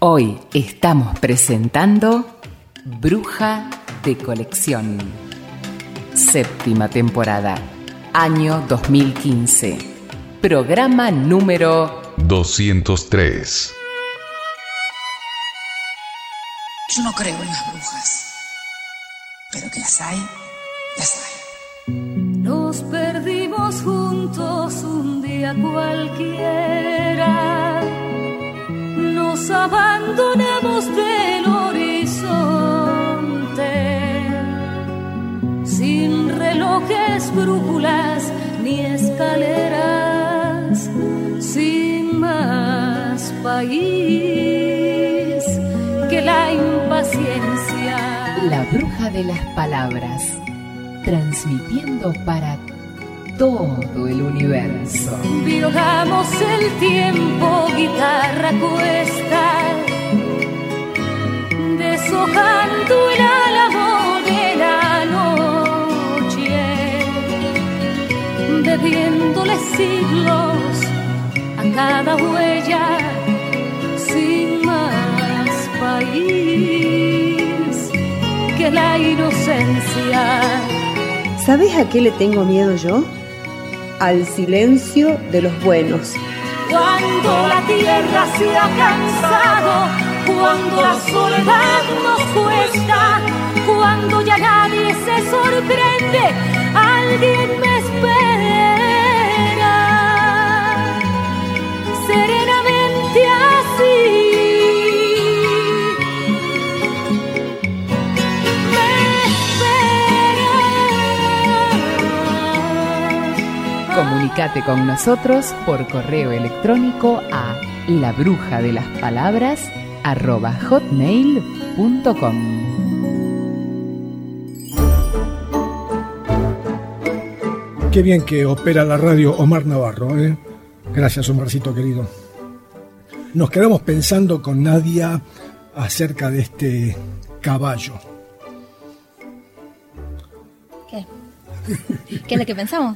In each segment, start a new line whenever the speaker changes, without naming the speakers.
Hoy estamos presentando Bruja de Colección. 7ª temporada, año 2015. Programa número
203.
Yo no creo en las brujas, pero que las hay, las hay.
Nos perdimos juntos un día cualquiera. Nos abandonamos del horizonte, sin relojes, brújulas ni escaleras, sin más país que la impaciencia.
La bruja de las palabras, transmitiendo para todo el universo.
Violamos el tiempo, guitarra cuesta, deshojando el álamo de la noche, bebiéndole siglos a cada huella, sin más país que la inocencia.
¿Sabes a qué le tengo miedo yo? Al silencio de los buenos.
Cuando la tierra se ha cansado, cuando la soledad nos cuesta, cuando ya nadie se sorprende, alguien me espera, serenamente así.
Comunicate con nosotros por correo electrónico a labrujadelaspalabras@hotmail.com.
Qué bien que opera la radio Omar Navarro, ¿eh? Gracias, Omarcito querido. Nos quedamos pensando con Nadia acerca de este caballo.
¿Qué? ¿Qué es lo que pensamos?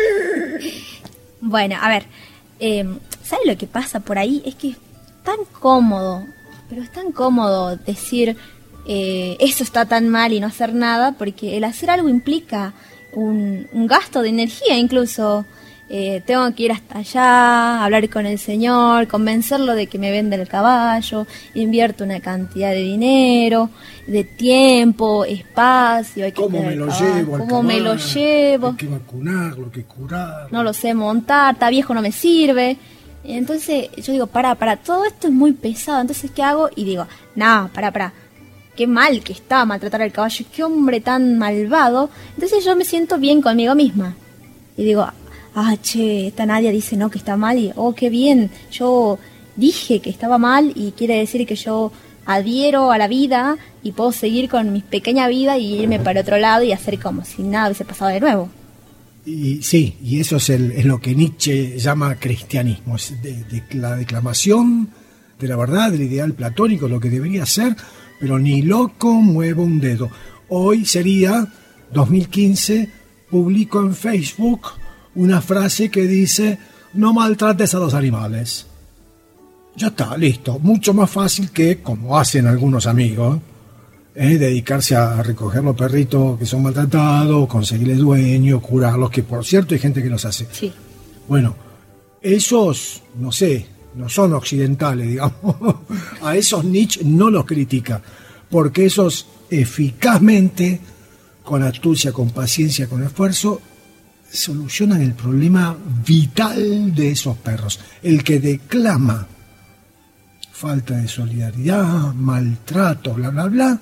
Bueno, a ver, ¿sabes lo que pasa por ahí? Es que es tan cómodo, pero es tan cómodo decir eso está tan mal y no hacer nada, porque el hacer algo implica un gasto de energía incluso. Tengo que ir hasta allá, hablar con el señor, convencerlo de que me venda el caballo, invierto una cantidad de dinero, de tiempo, espacio. Hay que
¿Cómo me lo llevo al
¿Cómo
caballo?
me lo llevo?
Hay que vacunarlo, hay que curarlo.
No lo sé montar, está viejo, no me sirve. Entonces yo digo, para, todo esto es muy pesado. Entonces, ¿qué hago? Y digo, no, para. Qué mal que está maltratar al caballo, qué hombre tan malvado. Entonces yo me siento bien conmigo misma. Y digo, esta Nadia dice no, que está mal, y qué bien, yo dije que estaba mal y quiere decir que yo adhiero a la vida y puedo seguir con mi pequeña vida y irme para otro lado y hacer como si nada hubiese pasado de nuevo.
Y sí, y eso es lo que Nietzsche llama cristianismo, es de la declamación de la verdad, del ideal platónico, lo que debería ser, pero ni loco muevo un dedo. Hoy sería 2015, publico en Facebook una frase que dice: no maltrates a los animales. Ya está, listo. Mucho más fácil que, como hacen algunos amigos, dedicarse a recoger los perritos que son maltratados, conseguirles dueño, curarlos, que por cierto hay gente que los hace.
Sí.
Bueno, esos, no sé, no son occidentales, digamos. A esos Nietzsche no los critica, porque esos eficazmente, con astucia, con paciencia, con esfuerzo, solucionan el problema vital de esos perros. El que declama falta de solidaridad, maltrato, bla, bla, bla,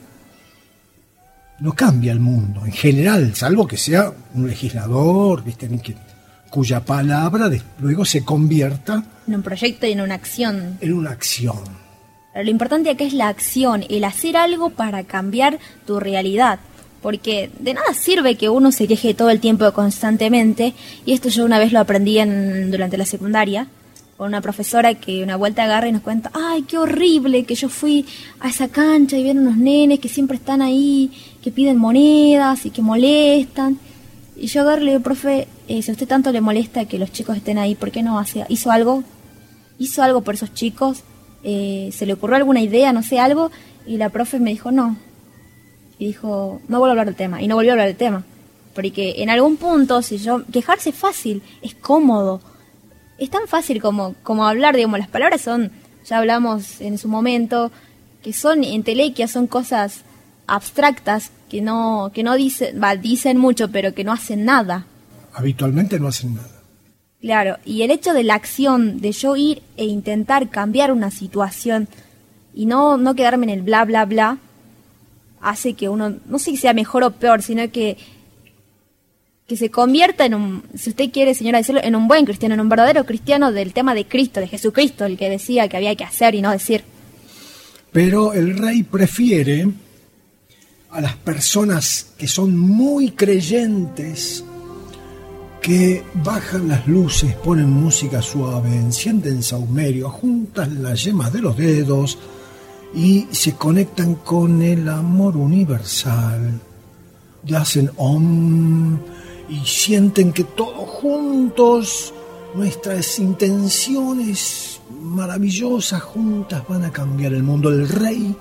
no cambia el mundo en general, salvo que sea un legislador, ¿viste? Cuya palabra luego se convierta
en un proyecto y en una acción.
En una acción.
Pero lo importante acá es la acción, el hacer algo para cambiar tu realidad. Porque de nada sirve que uno se queje todo el tiempo constantemente, y esto yo una vez lo aprendí durante la secundaria, con una profesora que una vuelta agarra y nos cuenta, ¡ay, qué horrible que yo fui a esa cancha y vieron unos nenes que siempre están ahí, que piden monedas y que molestan! Y yo agarro y le digo, profe, si a usted tanto le molesta que los chicos estén ahí, ¿por qué no hizo algo? ¿Hizo algo por esos chicos? se le ocurrió alguna idea, no sé, algo, y la profe me dijo no. Y dijo, no vuelvo a hablar del tema. Y no volvió a hablar del tema. Porque en algún punto, quejarse es fácil, es cómodo. Es tan fácil como hablar, digamos, las palabras son, ya hablamos en su momento, que son entelequias, son cosas abstractas que no dicen mucho, pero que no hacen nada.
Habitualmente no hacen nada.
Claro, y el hecho de la acción, de yo ir e intentar cambiar una situación y no quedarme en el bla, bla, bla, hace que uno, no sé si sea mejor o peor, sino que se convierta en un, si usted quiere, señora, decirlo, en un buen cristiano, en un verdadero cristiano del tema de Cristo, de Jesucristo, el que decía que había que hacer y no decir.
Pero el rey prefiere a las personas que son muy creyentes, que bajan las luces, ponen música suave, encienden saumerio, juntan las yemas de los dedos y se conectan con el amor universal. Y hacen om y sienten que todos juntos, nuestras intenciones maravillosas juntas van a cambiar el mundo. El rey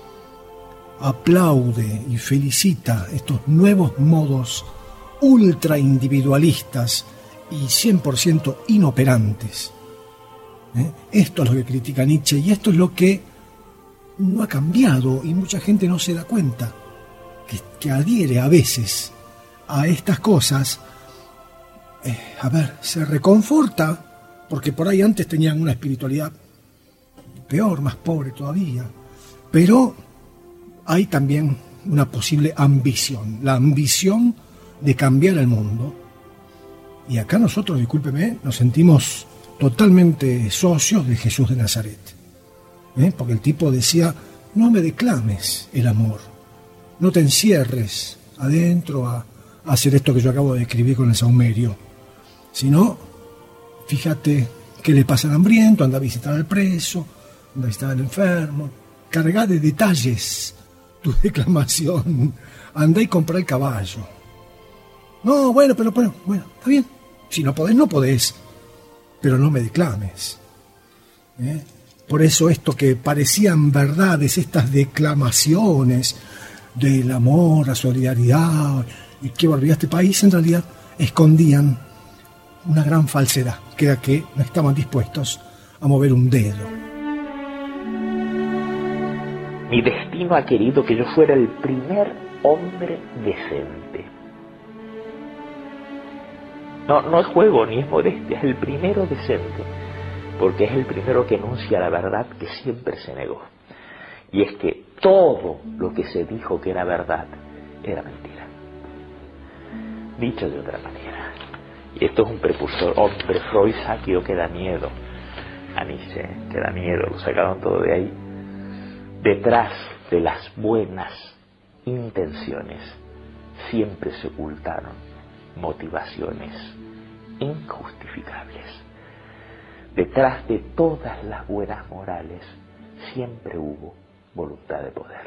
aplaude y felicita estos nuevos modos ultra individualistas y 100% inoperantes. Esto es lo que critica Nietzsche y esto es lo que no ha cambiado y mucha gente no se da cuenta, que adhiere a veces a estas cosas. Se reconforta porque por ahí antes tenían una espiritualidad peor, más pobre todavía, pero hay también una posible ambición, la ambición de cambiar el mundo. Y acá nosotros, discúlpeme, nos sentimos totalmente socios de Jesús de Nazaret. Porque el tipo decía, no me declames el amor, no te encierres adentro a hacer esto que yo acabo de describir con el saumerio, sino fíjate qué le pasa al hambriento, anda a visitar al preso, anda a visitar al enfermo, cargá de detalles tu declamación, anda y compra el caballo. No, bueno, está bien. Si no podés, no podés. Pero no me declames. Por eso esto que parecían verdades, estas declamaciones del amor, la solidaridad, y qué barbaridad este país, en realidad escondían una gran falsedad, que era que no estaban dispuestos a mover un dedo.
Mi destino ha querido que yo fuera el primer hombre decente. No es juego ni es modestia, es el primero decente, porque es el primero que enuncia la verdad que siempre se negó. Y es que todo lo que se dijo que era verdad era mentira. Dicho de otra manera, y esto es un precursor, hombre freudiano que da miedo, a Nietzsche, que da miedo, lo sacaron todo de ahí. Detrás de las buenas intenciones siempre se ocultaron motivaciones injustificables. Detrás de todas las buenas morales siempre hubo voluntad de poder.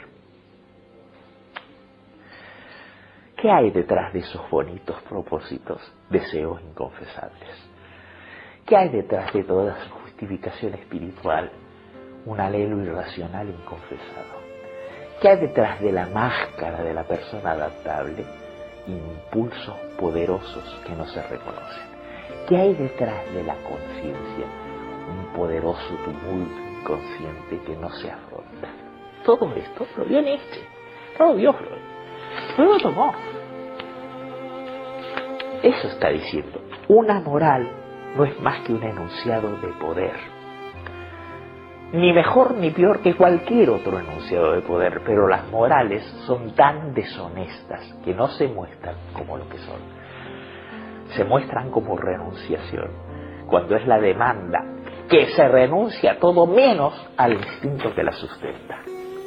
¿Qué hay detrás de esos bonitos propósitos, deseos inconfesables? ¿Qué hay detrás de toda su justificación espiritual, un anhelo irracional inconfesado? ¿Qué hay detrás de la máscara de la persona adaptable? Impulsos poderosos que no se reconocen. ¿Qué hay detrás de la conciencia? Un poderoso tumulto inconsciente que no se afronta. Todo esto lo vio Nietzsche, todo vio Freud, Freud lo tomó. Eso está diciendo, una moral no es más que un enunciado de poder. Ni mejor ni peor que cualquier otro enunciado de poder, pero las morales son tan deshonestas que no se muestran como lo que son. Se muestran como renunciación, cuando es la demanda que se renuncia a todo menos al instinto que la sustenta.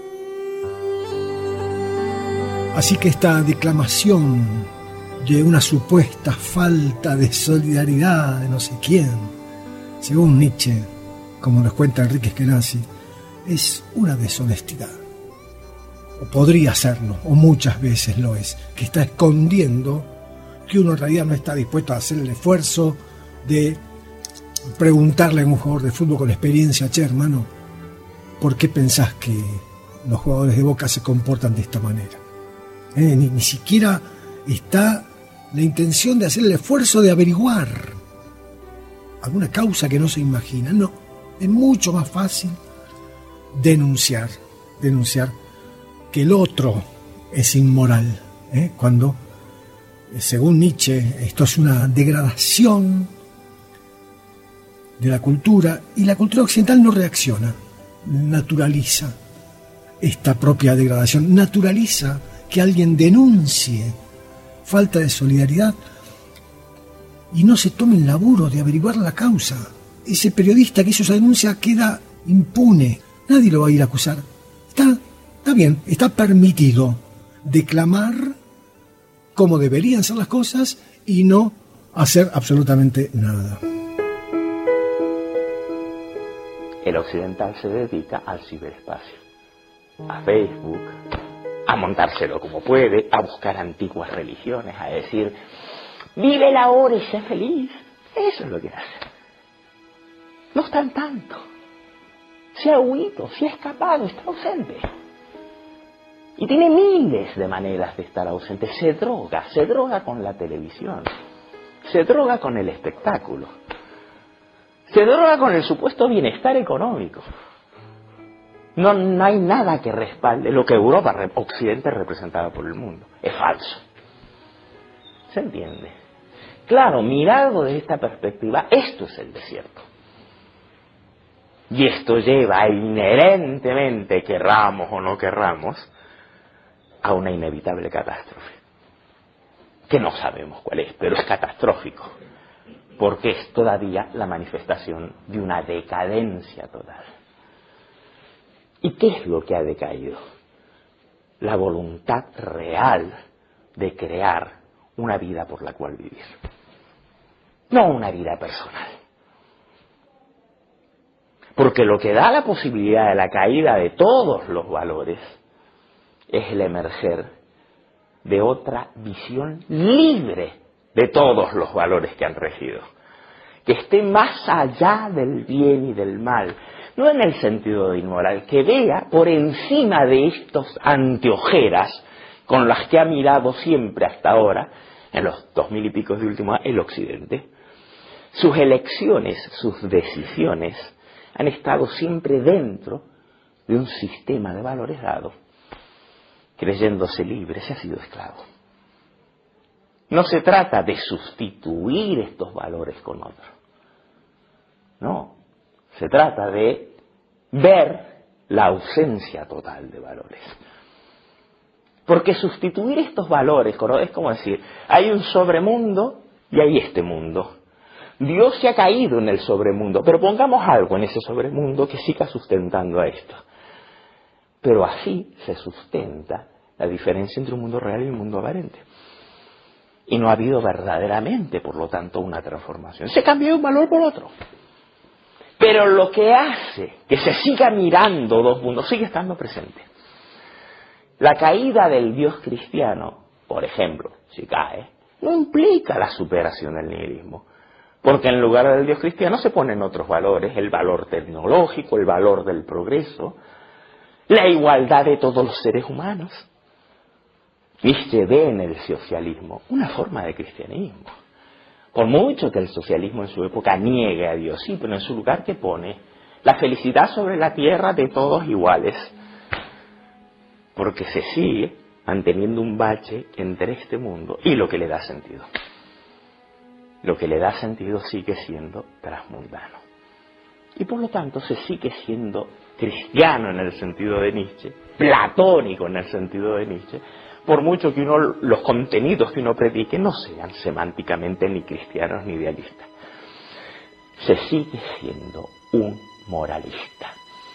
Así que esta declamación de una supuesta falta de solidaridad de no sé quién, según Nietzsche, como nos cuenta Enrique Eskenazi, es una deshonestidad. O podría serlo, o muchas veces lo es, que está escondiendo que uno en realidad no está dispuesto a hacer el esfuerzo de preguntarle a un jugador de fútbol con experiencia, che, hermano, ¿por qué pensás que los jugadores de Boca se comportan de esta manera? Ni siquiera está la intención de hacer el esfuerzo de averiguar alguna causa que no se imagina. No, es mucho más fácil denunciar que el otro es inmoral, cuando, según Nietzsche, esto es una degradación de la cultura, y la cultura occidental no reacciona, naturaliza esta propia degradación, naturaliza que alguien denuncie falta de solidaridad y no se tome el laburo de averiguar la causa. Ese periodista que hizo esa denuncia queda impune, nadie lo va a ir a acusar. Está bien, está permitido declamar cómo deberían ser las cosas y no hacer absolutamente nada.
El occidental se dedica al ciberespacio, a Facebook, a montárselo como puede, a buscar antiguas religiones, a decir, vive la hora y sé feliz. Eso es lo que hace. No está en tanto. Se ha huido, se ha escapado, está ausente. Y tiene miles de maneras de estar ausente. Se droga con la televisión, se droga con el espectáculo, se droga con el supuesto bienestar económico. No hay nada que respalde lo que Europa, Occidente, representaba por el mundo. Es falso. ¿Se entiende? Claro, mirado desde esta perspectiva, esto es el desierto. Y esto lleva inherentemente, querramos o no querramos, a una inevitable catástrofe. Que no sabemos cuál es, pero es catastrófico. Porque es todavía la manifestación de una decadencia total. ¿Y qué es lo que ha decaído? La voluntad real de crear una vida por la cual vivir. No una vida personal. Porque lo que da la posibilidad de la caída de todos los valores es el emerger de otra visión libre de todos los valores que han regido, que esté más allá del bien y del mal, no en el sentido de inmoral, que vea por encima de estos anteojeras con las que ha mirado siempre hasta ahora, en los 2000 y pico de último año, el Occidente. Sus elecciones, sus decisiones han estado siempre dentro de un sistema de valores dado. Creyéndose libre, se ha sido esclavo. No se trata de sustituir estos valores con otros. No, se trata de ver la ausencia total de valores. Porque sustituir estos valores es como decir, hay un sobremundo y hay este mundo. Dios se ha caído en el sobremundo, pero pongamos algo en ese sobremundo que siga sustentando a esto. Pero así se sustenta la diferencia entre un mundo real y un mundo aparente. Y no ha habido verdaderamente, por lo tanto, una transformación. Se cambió un valor por otro. Pero lo que hace que se siga mirando dos mundos sigue estando presente. La caída del Dios cristiano, por ejemplo, si cae, no implica la superación del nihilismo. Porque en lugar del Dios cristiano se ponen otros valores, el valor tecnológico, el valor del progreso, la igualdad de todos los seres humanos. Nietzsche ve en el socialismo una forma de cristianismo. Por mucho que el socialismo en su época niegue a Dios, sí, pero en su lugar que pone la felicidad sobre la tierra de todos iguales. Porque se sigue manteniendo un bache entre este mundo y lo que le da sentido. Lo que le da sentido sigue siendo transmundano. Y por lo tanto se sigue siendo cristiano en el sentido de Nietzsche, platónico en el sentido de Nietzsche, por mucho que los contenidos que uno predique no sean semánticamente ni cristianos ni idealistas. Se sigue siendo un moralista.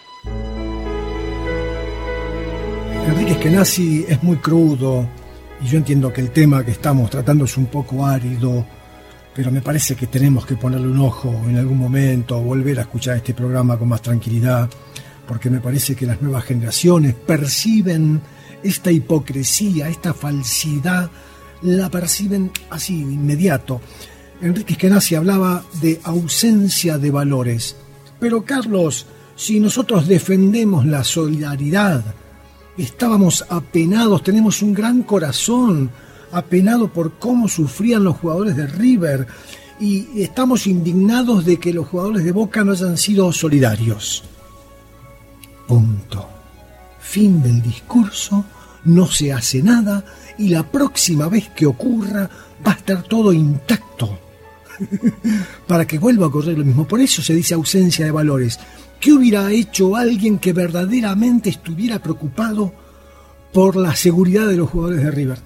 Enrique Eskenazi es muy crudo y yo entiendo que el tema que estamos tratando es un poco árido, pero me parece que tenemos que ponerle un ojo en algún momento, volver a escuchar este programa con más tranquilidad, porque me parece que las nuevas generaciones perciben esta hipocresía, esta falsidad, la perciben así, de inmediato. Enrique Eskenazi hablaba de ausencia de valores, pero Carlos Si nosotros defendemos la solidaridad, estábamos apenados, tenemos un gran corazón, apenado por cómo sufrían los jugadores de River, y estamos indignados de que los jugadores de Boca no hayan sido solidarios. Punto. Fin del discurso, no se hace nada, y la próxima vez que ocurra va a estar todo intacto. Para que vuelva a ocurrir lo mismo. Por eso se dice ausencia de valores. ¿Qué hubiera hecho alguien que verdaderamente estuviera preocupado por la seguridad de los jugadores de River?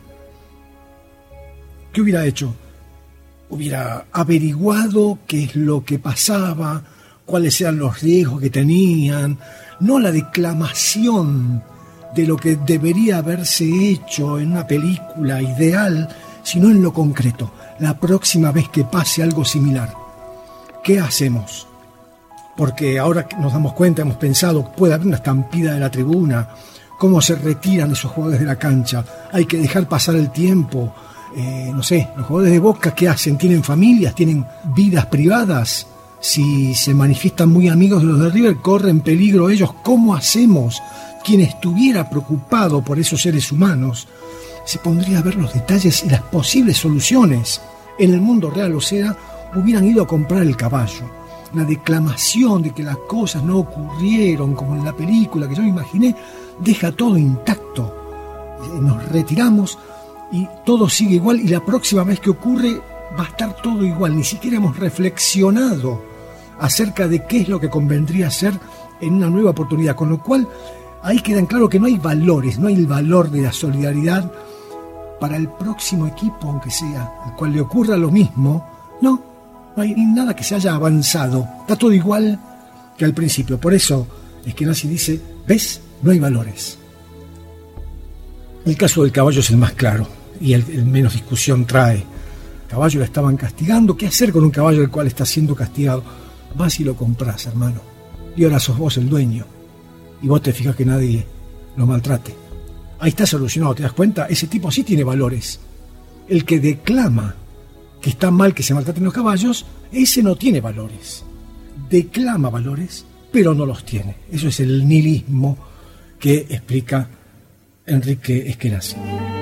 ¿Qué hubiera hecho? Hubiera averiguado qué es lo que pasaba, cuáles eran los riesgos que tenían, no la declamación de lo que debería haberse hecho en una película ideal, sino en lo concreto. La próxima vez que pase algo similar, ¿qué hacemos? Porque ahora nos damos cuenta, hemos pensado, puede haber una estampida de la tribuna, cómo se retiran esos jugadores de la cancha, hay que dejar pasar el tiempo, no sé, los jugadores de Boca, ¿qué hacen? ¿Tienen familias? ¿Tienen vidas privadas? Si se manifiestan muy amigos de los de River, corren peligro ellos. ¿Cómo hacemos? Quien estuviera preocupado por esos seres humanos se pondría a ver los detalles y las posibles soluciones. En el mundo real, o sea, hubieran ido a comprar el caballo. La declamación de que las cosas no ocurrieron como en la película que yo me imaginé, deja todo intacto. Nos retiramos y todo sigue igual, y la próxima vez que ocurre va a estar todo igual. Ni siquiera hemos reflexionado acerca de qué es lo que convendría hacer en una nueva oportunidad, con lo cual ahí queda en claro que no hay valores, no hay el valor de la solidaridad para el próximo equipo, aunque sea al cual le ocurra lo mismo. No hay nada que se haya avanzado, está todo igual que al principio. Por eso es que Nazi dice, ¿ves? No hay valores. El caso del caballo es el más claro y el menos discusión trae. El caballo lo estaban castigando. ¿Qué hacer con un caballo el cual está siendo castigado? Vas y lo compras, hermano, y ahora sos vos el dueño, y vos te fijas que nadie lo maltrate. Ahí está solucionado, ¿te das cuenta? Ese tipo sí tiene valores. El que declama que está mal que se maltraten los caballos, ese no tiene valores. Declama valores, pero no los tiene. Eso es el nihilismo que explica Enrique Eskenazi.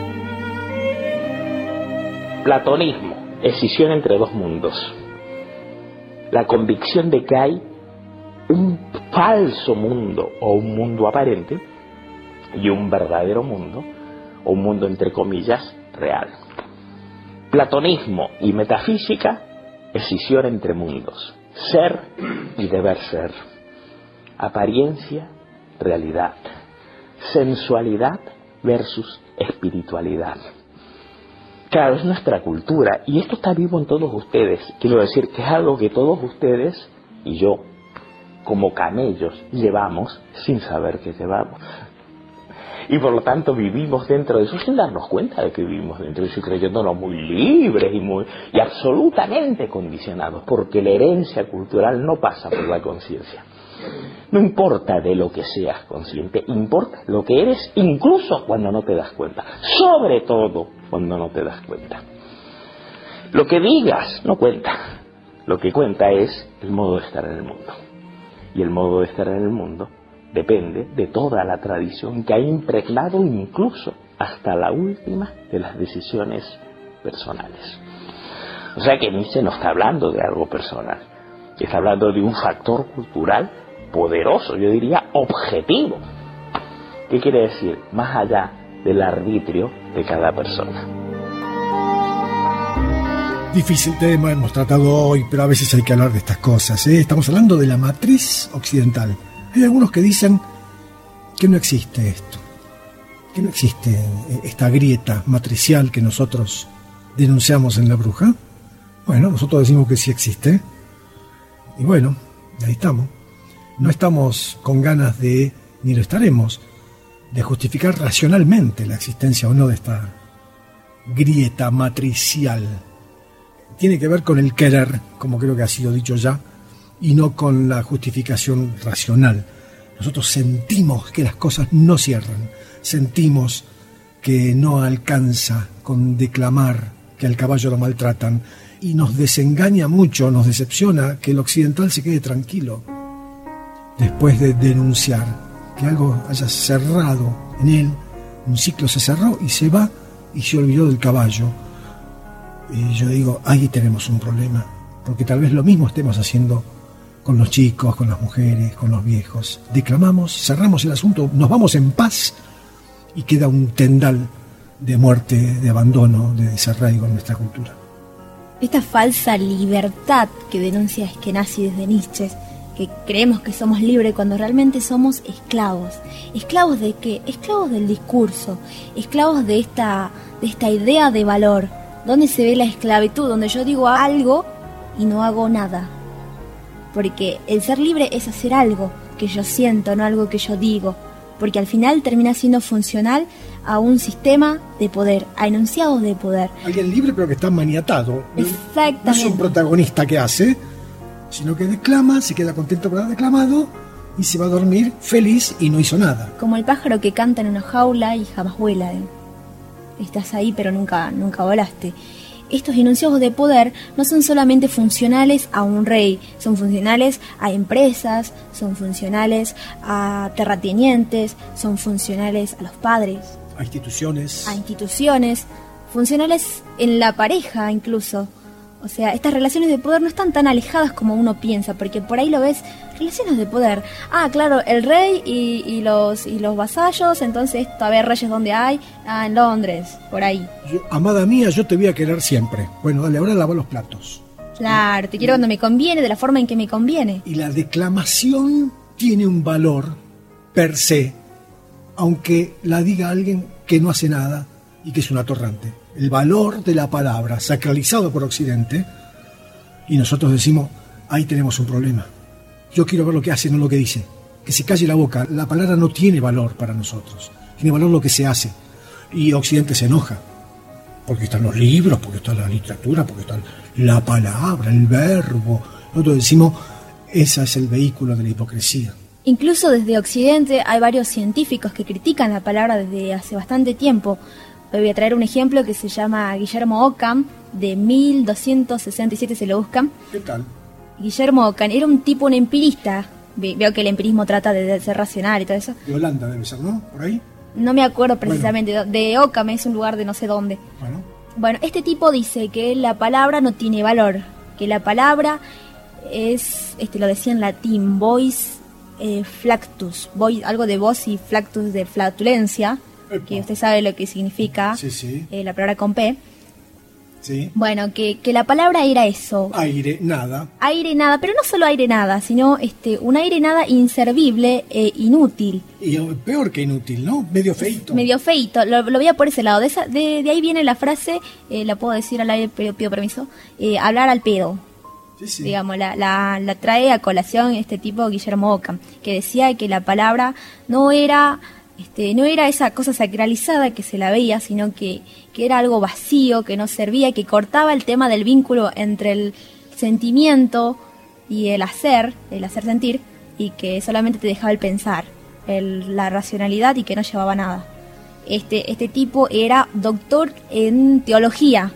Platonismo, escisión entre dos mundos. La convicción de que hay un falso mundo o un mundo aparente y un verdadero mundo o un mundo entre comillas real. Platonismo y metafísica, escisión entre mundos. Ser y deber ser. Apariencia, realidad. Sensualidad versus espiritualidad. Claro, es nuestra cultura y esto está vivo en todos ustedes. Quiero decir que es algo que todos ustedes y yo, como camellos, llevamos sin saber que llevamos. Y por lo tanto vivimos dentro de eso sin darnos cuenta de que vivimos dentro de eso y creyéndonos muy libres y absolutamente condicionados, porque la herencia cultural no pasa por la conciencia. No importa de lo que seas consciente, importa lo que eres incluso cuando no te das cuenta, sobre todo cuando no te das cuenta. Lo que digas no cuenta, lo que cuenta es el modo de estar en el mundo. Y el modo de estar en el mundo depende de toda la tradición que ha impregnado incluso hasta la última de las decisiones personales. O sea que Nietzsche no está hablando de algo personal, está hablando de un factor cultural poderoso, yo diría objetivo. ¿Qué quiere decir? Más allá del arbitrio de cada persona.
Difícil tema, hemos tratado hoy, pero a veces hay que hablar de estas cosas, ¿eh? Estamos hablando de la matriz occidental. Hay algunos que dicen que no existe esto, que no existe esta grieta matricial que nosotros denunciamos en La Bruja. Bueno, nosotros decimos que sí existe. Y bueno, ahí estamos. No estamos con ganas de, ni lo estaremos, de justificar racionalmente la existencia o no de esta grieta matricial. Tiene que ver con el querer, como creo que ha sido dicho ya, y no con la justificación racional. Nosotros sentimos que las cosas no cierran, sentimos que no alcanza con declamar que al caballo lo maltratan, y nos desengaña mucho, nos decepciona que el occidental se quede tranquilo. después de denunciar que algo haya cerrado en él, un ciclo se cerró y se va y se olvidó del caballo. Y yo digo, ahí tenemos un problema, porque tal vez lo mismo estemos haciendo con los chicos, con las mujeres, con los viejos. Declamamos, cerramos el asunto, nos vamos en paz y queda un tendal de muerte, de abandono, de desarraigo en nuestra cultura.
Esta falsa libertad que denuncia Eskenazi desde Nietzsche, que creemos que somos libres cuando realmente somos esclavos. ¿Esclavos de qué? Esclavos del discurso, esclavos de esta idea de valor. ¿Dónde se ve la esclavitud? Donde yo digo algo y no hago nada. Porque el ser libre es hacer algo que yo siento, no algo que yo digo. Porque al final termina siendo funcional a un sistema de poder, a enunciados de poder.
Alguien libre pero que está maniatado.
Exactamente.
No es un protagonista que hace, sino que declama, se queda contento por haber declamado y se va a dormir feliz y no hizo nada.
Como el pájaro que canta en una jaula y jamás vuela. Estás ahí pero nunca volaste. Estos enunciados de poder no son solamente funcionales a un rey, son funcionales a empresas, son funcionales a terratenientes, son funcionales a los padres.
A instituciones.
A instituciones, funcionales en la pareja incluso. O sea, estas relaciones de poder no están tan alejadas como uno piensa, porque por ahí lo ves, relaciones de poder. Ah, claro, el rey y los vasallos, entonces, a ver, reyes, ¿dónde hay? Ah, en Londres, por ahí.
Amada mía, yo te voy a querer siempre. Bueno, dale, ahora lava los platos.
Claro, te quiero cuando me conviene, de la forma en que me conviene.
Y la declamación tiene un valor per se, aunque la diga alguien que no hace nada y que es un atorrante. El valor de la palabra, sacralizado por Occidente, y nosotros decimos, ahí tenemos un problema. Yo quiero ver lo que hace, no lo que dice. Que se calle la boca. La palabra no tiene valor para nosotros. Tiene valor lo que se hace. Y Occidente se enoja. Porque están los libros, porque está la literatura, porque está la palabra, el verbo. Nosotros decimos, ese es el vehículo de la hipocresía.
Incluso desde Occidente hay varios científicos que critican la palabra desde hace bastante tiempo. Voy a traer un ejemplo que se llama Guillermo Ockham, de 1267 se lo buscan.
¿Qué tal?
Guillermo Ockham era un tipo, un empirista. Veo que el empirismo trata de ser racional y todo eso.
De Holanda debe ser, ¿no? ¿Por ahí?
No me acuerdo precisamente. Bueno. De Ockham es un lugar de no sé dónde. Bueno, este tipo dice que la palabra no tiene valor. Que la palabra es, lo decía en latín, voix flactus. Algo de voz y flactus de flatulencia. Que usted sabe lo que significa,
sí.
La palabra con P.
Sí.
Bueno, que la palabra era eso.
Aire, nada.
Aire, nada, pero no solo aire, nada, sino un aire, nada inservible e inútil.
Y peor que inútil, ¿no? Medio feito.
Medio feito, lo veía por ese lado. De ahí viene la frase, la puedo decir al aire, pero pido permiso, hablar al pedo.
Sí.
Digamos, la trae a colación este tipo Guillermo Ockham, que decía que la palabra no era esa cosa sacralizada que se la veía, sino que era algo vacío, que no servía, que cortaba el tema del vínculo entre el sentimiento y el hacer sentir, y que solamente te dejaba el pensar, la racionalidad, y que no llevaba nada. Este tipo era doctor en teología.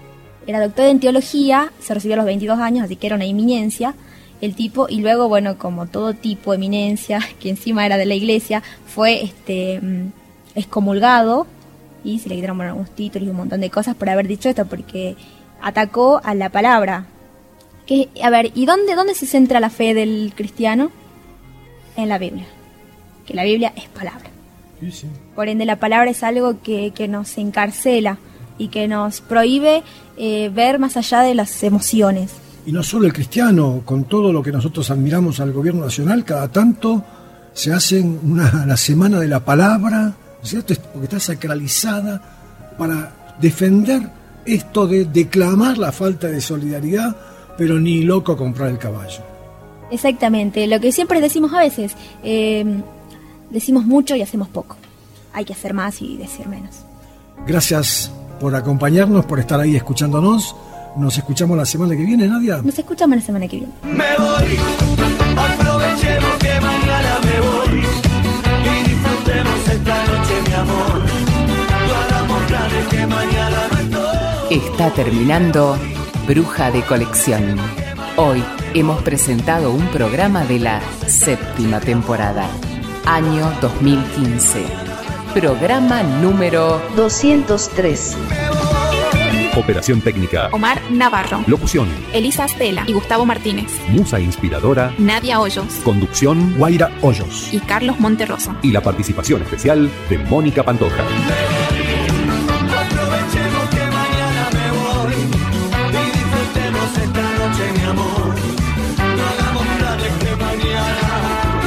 Se recibió a los 22 años, así que era una eminencia. El tipo, y luego, bueno, como todo tipo de eminencia, que encima era de la iglesia, fue excomulgado y se le quitaron algunos títulos y un montón de cosas por haber dicho esto, porque atacó a la palabra. A ver, ¿y dónde se centra la fe del cristiano? En la Biblia. Que la Biblia es palabra.
Sí.
Por ende, la palabra es algo que nos encarcela y que nos prohíbe ver más allá de las emociones.
Y no solo el cristiano, con todo lo que nosotros admiramos al gobierno nacional, cada tanto se hacen la semana de la palabra, ¿cierto? Porque está sacralizada para defender esto de declamar la falta de solidaridad, pero ni loco comprar el caballo.
Exactamente, lo que siempre decimos a veces, decimos mucho y hacemos poco. Hay que hacer más y decir menos.
Gracias por acompañarnos, por estar ahí escuchándonos. Nos escuchamos la semana que viene, Nadia.
Nos escuchamos la semana que viene.
Me voy, aprovechemos que mañana me voy y disfrutemos esta noche, mi amor. Hagamos planes que mañana no estoy.
Está terminando Bruja de Colección. Hoy hemos presentado un programa de la 7ª temporada, año 2015. Programa número
203.
Operación técnica:
Omar Navarro.
Locución:
Elisa Stella y Gustavo Martínez.
Musa inspiradora:
Nadia Hoyos.
Conducción:
Guaira Hoyos.
Y Carlos Monterroso.
Y la participación especial de Mónica Pantoja.
Aprovechemos que mañana me voy y disfrutemos esta noche, mi amor. No hagamos planes que mañana.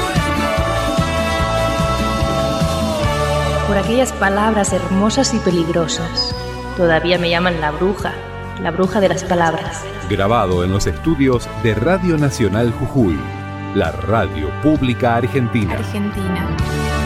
Por aquellas palabras hermosas y peligrosas. Todavía me llaman la bruja de las palabras.
Grabado en los estudios de Radio Nacional Jujuy, la radio pública argentina.
Argentina.